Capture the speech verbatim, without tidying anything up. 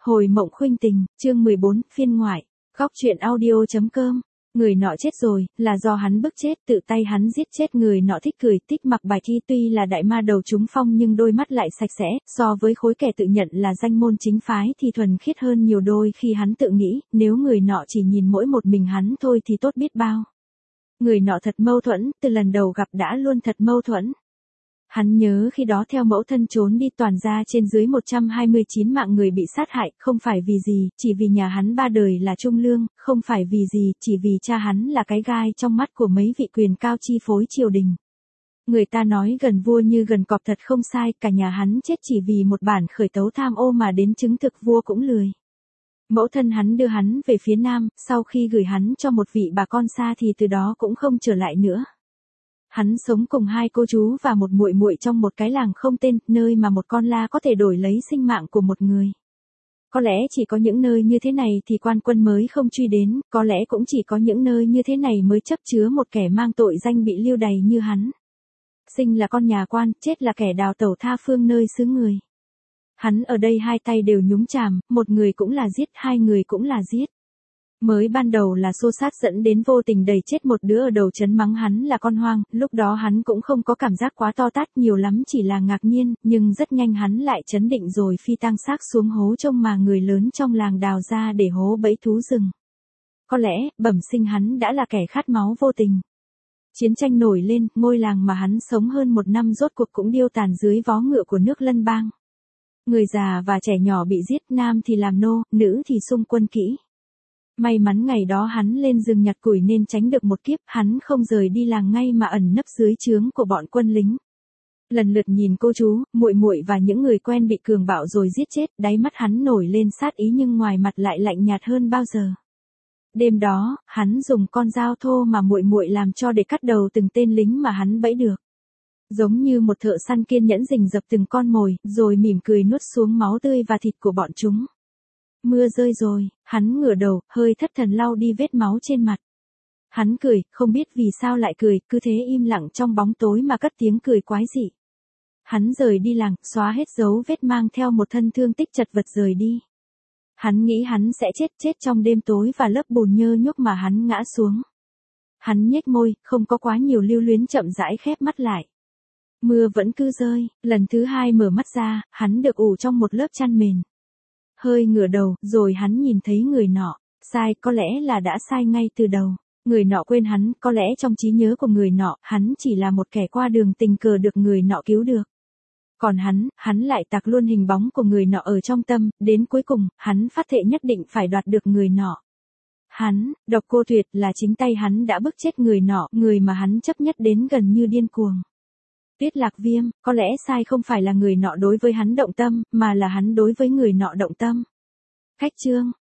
Hồi mộng khuynh tình, chương mười bốn, phiên ngoại. Góc truyện audio chấm com. Người nọ chết rồi, là do hắn bức chết, tự tay hắn giết chết. Người nọ thích cười, thích mặc bài thi, tuy là đại ma đầu trúng phong nhưng đôi mắt lại sạch sẽ, so với khối kẻ tự nhận là danh môn chính phái thì thuần khiết hơn nhiều. Đôi khi hắn tự nghĩ, nếu người nọ chỉ nhìn mỗi một mình hắn thôi thì tốt biết bao. Người nọ thật mâu thuẫn, từ lần đầu gặp đã luôn thật mâu thuẫn. Hắn nhớ khi đó theo mẫu thân trốn đi, toàn ra trên dưới một trăm hai mươi chín mạng người bị sát hại, không phải vì gì, chỉ vì nhà hắn ba đời là trung lương, không phải vì gì, chỉ vì cha hắn là cái gai trong mắt của mấy vị quyền cao chi phối triều đình. Người ta nói gần vua như gần cọp, thật không sai, cả nhà hắn chết chỉ vì một bản khởi tấu tham ô mà đến chứng thực vua cũng lười. Mẫu thân hắn đưa hắn về phía Nam, sau khi gửi hắn cho một vị bà con xa thì từ đó cũng không trở lại nữa. Hắn sống cùng hai cô chú và một muội muội trong một cái làng không tên, nơi mà một con la có thể đổi lấy sinh mạng của một người. Có lẽ chỉ có những nơi như thế này thì quan quân mới không truy đến, có lẽ cũng chỉ có những nơi như thế này mới chấp chứa một kẻ mang tội danh bị lưu đày như hắn. Sinh là con nhà quan, chết là kẻ đào tẩu tha phương nơi xứ người. Hắn ở đây hai tay đều nhúng chàm, một người cũng là giết, hai người cũng là giết. Mới ban đầu là xô xát dẫn đến vô tình đẩy chết một đứa ở đầu trấn, mắng hắn là con hoang, lúc đó hắn cũng không có cảm giác quá to tát, nhiều lắm chỉ là ngạc nhiên, nhưng rất nhanh hắn lại chấn định rồi phi tang xác xuống hố trông mà người lớn trong làng đào ra để hố bẫy thú rừng. Có lẽ, bẩm sinh hắn đã là kẻ khát máu vô tình. Chiến tranh nổi lên, ngôi làng mà hắn sống hơn một năm rốt cuộc cũng điêu tàn dưới vó ngựa của nước Lân Bang. Người già và trẻ nhỏ bị giết, nam thì làm nô, nữ thì xung quân kỹ. May mắn ngày đó hắn lên rừng nhặt củi nên tránh được một kiếp, hắn không rời đi làng ngay mà ẩn nấp dưới trướng của bọn quân lính. Lần lượt nhìn cô chú, muội muội và những người quen bị cường bạo rồi giết chết, đáy mắt hắn nổi lên sát ý nhưng ngoài mặt lại lạnh nhạt hơn bao giờ. Đêm đó, hắn dùng con dao thô mà muội muội làm cho để cắt đầu từng tên lính mà hắn bẫy được. Giống như một thợ săn kiên nhẫn rình rập từng con mồi, rồi mỉm cười nuốt xuống máu tươi và thịt của bọn chúng. Mưa rơi rồi, hắn ngửa đầu, hơi thất thần lau đi vết máu trên mặt. Hắn cười, không biết vì sao lại cười, cứ thế im lặng trong bóng tối mà cất tiếng cười quái dị. Hắn rời đi làng, xóa hết dấu vết, mang theo một thân thương tích chật vật rời đi. Hắn nghĩ hắn sẽ chết chết trong đêm tối và lớp bùn nhơ nhúc mà hắn ngã xuống. Hắn nhếch môi, không có quá nhiều lưu luyến, chậm rãi khép mắt lại. Mưa vẫn cứ rơi, lần thứ hai mở mắt ra, hắn được ủ trong một lớp chăn mền. Hơi ngửa đầu, rồi hắn nhìn thấy người nọ. Sai, có lẽ là đã sai ngay từ đầu. Người nọ quên hắn, có lẽ trong trí nhớ của người nọ, hắn chỉ là một kẻ qua đường tình cờ được người nọ cứu được. Còn hắn, hắn lại tạc luôn hình bóng của người nọ ở trong tâm, đến cuối cùng, hắn phát thệ nhất định phải đoạt được người nọ. Hắn, Độc Cô Tuyệt, là chính tay hắn đã bức chết người nọ, người mà hắn chấp nhất đến gần như điên cuồng. Tuyết Lạc Viêm, có lẽ sai không phải là người nọ đối với hắn động tâm, mà là hắn đối với người nọ động tâm. Cách chương,